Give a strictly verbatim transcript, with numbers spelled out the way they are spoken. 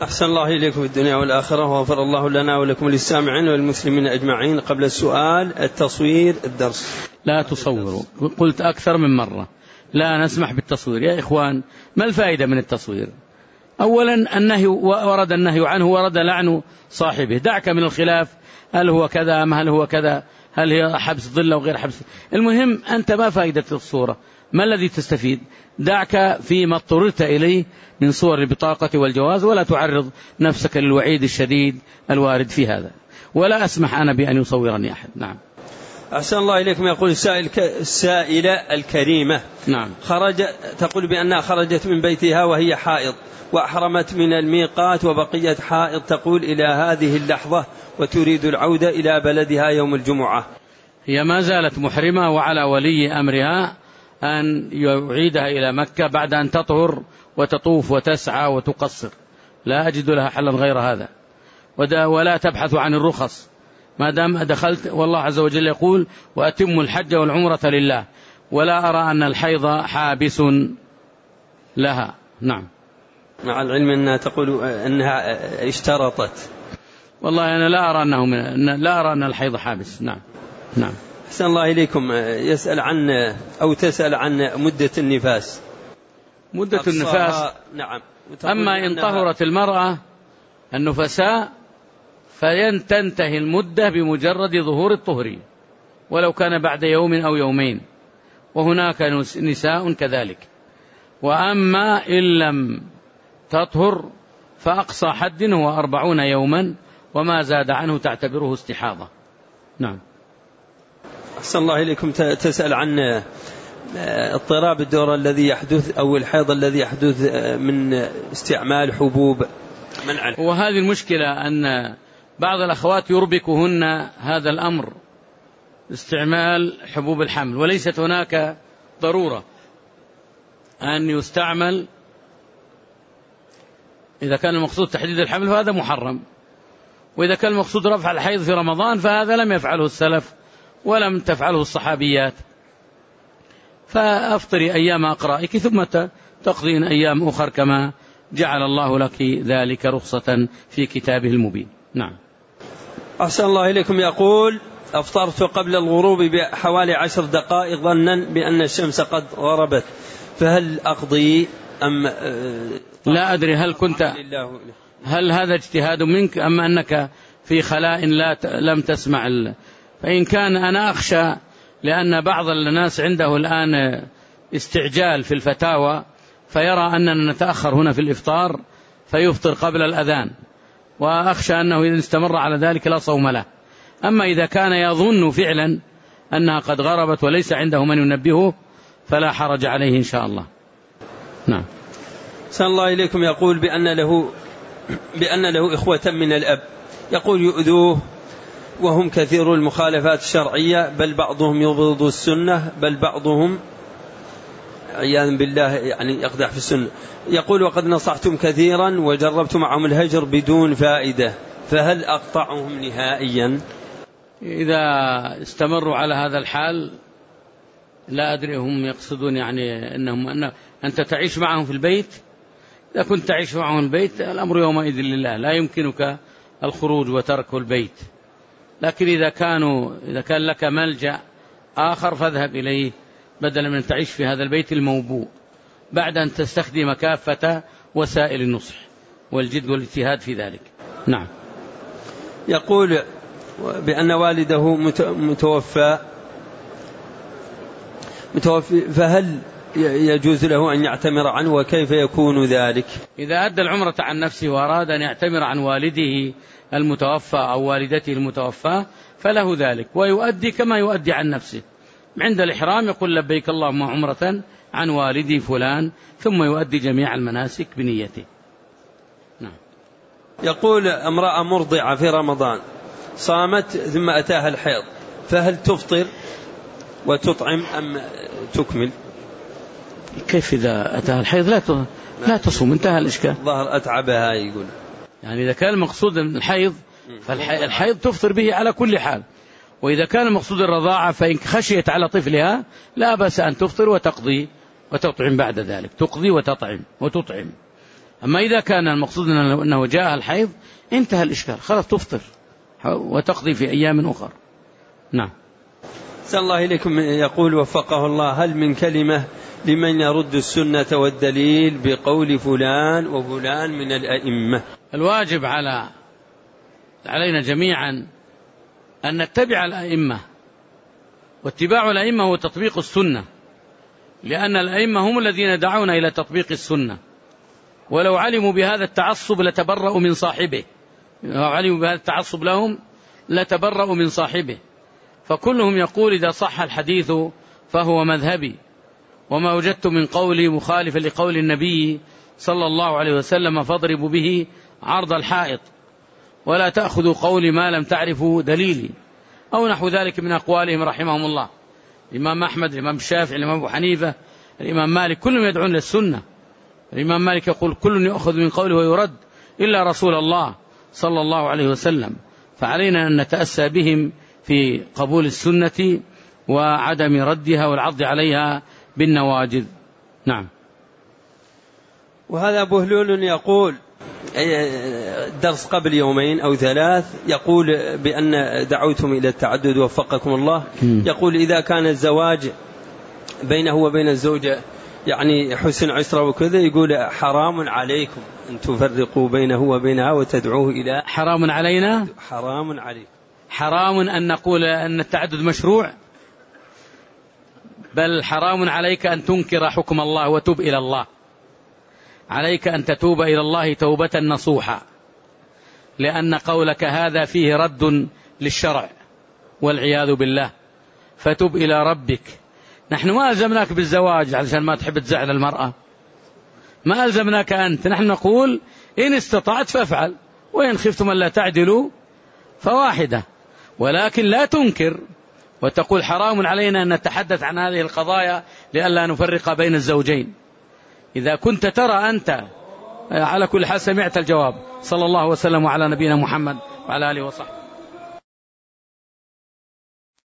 أحسن الله إليكم في الدنيا والآخرة، وغفر الله لنا ولكم للسامعين والمسلمين أجمعين. قبل السؤال، التصوير الدرس لا تصوروا، قلت أكثر من مرة لا نسمح بالتصوير يا إخوان. ما الفائدة من التصوير؟ أولا النهي ورد النهي عنه، ورد لعن صاحبه. دعك من الخلاف، هل هو كذا أم هل هو كذا، هل هي حبس ظل أو غير حبس. المهم أنت ما فائدة الصورة؟ ما الذي تستفيد؟ دعك فيما اضطررت إليه من صور البطاقة والجواز، ولا تعرض نفسك للوعيد الشديد الوارد في هذا. ولا أسمح أنا بأن يصورني أحد. نعم. أحسن الله إليكم. يقول السائل ك... السائلة الكريمة، نعم، خرج تقول بأنها خرجت من بيتها وهي حائض، وأحرمت من الميقات وبقية حائض تقول إلى هذه اللحظة، وتريد العودة إلى بلدها يوم الجمعة. هي ما زالت محرمة، وعلى ولي أمرها أن يعيدها إلى مكة بعد أن تطهر وتطوف وتسعى وتقصر. لا أجد لها حلا غير هذا. ولا تبحث عن الرخص ما دام دخلت، والله عز وجل يقول وأتم الحج والعمرة لله. ولا أرى أن الحيض حابس لها. نعم. مع العلم أنها تقول أنها اشترطت. والله أنا لا أرى أنه من... لا أرى أن الحيض حابس. نعم. نعم. أحسن الله إليكم. يسأل عن أو تسأل عن مدة النفاس. مدة النفاس، نعم. أما إن طهرت المرأة النفساء فينتهي المدة بمجرد ظهور الطهر، ولو كان بعد يوم أو يومين، وهناك نساء كذلك. وأما إن لم تطهر فأقصى حد هو أربعون يوما، وما زاد عنه تعتبره استحاضة. نعم. أحسن الله إليكم. تسأل عن اضطراب الدورة الذي يحدث أو الحيض الذي يحدث من استعمال حبوب منع. وهذه المشكلة أن بعض الأخوات يربكهن هذا الأمر، استعمال حبوب الحمل، وليست هناك ضرورة أن يستعمل. إذا كان المقصود تحديد الحمل فهذا محرم، وإذا كان المقصود رفع الحيض في رمضان فهذا لم يفعله السلف ولم تفعله الصحابيات. فأفطري أيام أقرائك ثم تقضين أيام أخر كما جعل الله لك ذلك رخصة في كتابه المبين. نعم. أحسن الله إليكم. يقول أفطرت قبل الغروب بحوالي عشر دقائق ظنا بأن الشمس قد غربت، فهل أقضي أم لا أدري؟ هل كنت هل هذا اجتهاد منك أم أنك في خلاء لا لم تسمع ال... فإن كان أنا أخشى، لأن بعض الناس عنده الآن استعجال في الفتاوى، فيرى أننا نتأخر هنا في الإفطار فيفطر قبل الأذان، وأخشى أنه إذا استمر على ذلك لا صوم له. أما إذا كان يظن فعلا أنها قد غربت وليس عنده من ينبهه فلا حرج عليه إن شاء الله. نعم. صلى الله إليكم. يقول بأن له بأن له إخوة من الأب، يقول يؤذوه وهم كثير المخالفات الشرعية، بل بعضهم يبغض السنة، بل بعضهم عياذا بالله يعني يقدح في السنة. يقول وقد نصحتم كثيرا وجربت معهم الهجر بدون فائدة، فهل أقطعهم نهائيا؟ إذا استمروا على هذا الحال لا أدري هم يقصدون يعني أنهم أن أنت تعيش معهم في البيت. إذا كنت تعيش معهم في البيت الأمر يومئذ لله، لا يمكنك الخروج وترك البيت. لكن إذا كانوا إذا كان لك ملجأ آخر فاذهب إليه بدلا من تعيش في هذا البيت الموبوء، بعد أن تستخدم كافة وسائل النصح والجد والاجتهاد في ذلك. نعم. يقول بأن والده متوفى متوفى فهل يجوز له أن يعتمر عنه، وكيف يكون ذلك؟ إذا أدى العمرة عن نفسه وأراد أن يعتمر عن والده المتوفى أو والدته المتوفى فله ذلك، ويؤدي كما يؤدي عن نفسه. عند الإحرام يقول لبيك اللهم عمرة عن والدي فلان، ثم يؤدي جميع المناسك بنيته. نعم. يقول امرأة مرضعة في رمضان صامت ثم أتاها الحيض، فهل تفطر وتطعم أم تكمل؟ كيف إذا أتاها الحيض لا لا تصوم، انتهى الإشكال. ظهر أتعبها يقول. يعني إذا كان المقصود الحيض فالحيض تفطر به على كل حال، وإذا كان المقصود الرضاعة فإن خشيت على طفلها لا بأس أن تفطر وتقضي وتطعم بعد ذلك، تقضي وتطعم وتطعم. أما إذا كان المقصود أنه جاء الحيض انتهى الإشكال، خلاص تفطر وتقضي في أيام أخرى. نعم. سأل الله إليكم يقول وفقه الله: هل من كلمة لمن يرد السنة والدليل بقول فلان وفلان من الأئمة؟ الواجب على علينا جميعا أن نتبع الأئمة، واتباع الأئمة هو تطبيق السنة، لأن الأئمة هم الذين دعونا إلى تطبيق السنة، ولو علموا بهذا التعصب لتبرأوا من صاحبه، لو علموا بهذا التعصب لهم لتبرأوا من صاحبه، فكلهم يقول إذا صح الحديث فهو مذهبي، وما وجدت من قولي مخالفا لقول النبي صلى الله عليه وسلم فاضربوا به عرض الحائط، ولا تأخذوا قولي ما لم تعرفوا دليلي، أو نحو ذلك من أقوالهم رحمهم الله. الإمام أحمد، الإمام الشافعي، الإمام أبو حنيفة، الإمام مالك، كلهم يدعون للسنة. الإمام مالك يقول كل يأخذ من قوله ويرد إلا رسول الله صلى الله عليه وسلم، فعلينا أن نتأسى بهم في قبول السنة وعدم ردها والعض عليها بالنواجذ. نعم. وهذا بهلول يقول درس قبل يومين أو ثلاث، يقول بأن دعوتم إلى التعدد وفقكم الله، يقول إذا كان الزواج بينه وبين الزوجة يعني حسن عشرة وكذا، يقول حرام عليكم أن تفرقوا بينه وبينها وتدعوه إلى حرام علينا، حرام عليكم، حرام أن نقول أن التعدد مشروع، بل حرام عليك أن تنكر حكم الله وتوب إلى الله. عليك أن تتوب إلى الله توبة نصوحة، لأن قولك هذا فيه رد للشرع والعياذ بالله، فتوب إلى ربك. نحن ما ألزمناك بالزواج علشان ما تحب تزعل المرأة، ما ألزمناك أنت، نحن نقول إن استطعت فافعل، وإن خفتم ألا تعدلوا فواحدة، ولكن لا تنكر وتقول حرام علينا أن نتحدث عن هذه القضايا لئلا نفرق بين الزوجين. إذا كنت ترى أنت، على كل حال سمعت الجواب. صلى الله وسلم على نبينا محمد وعلى آله وصحبه.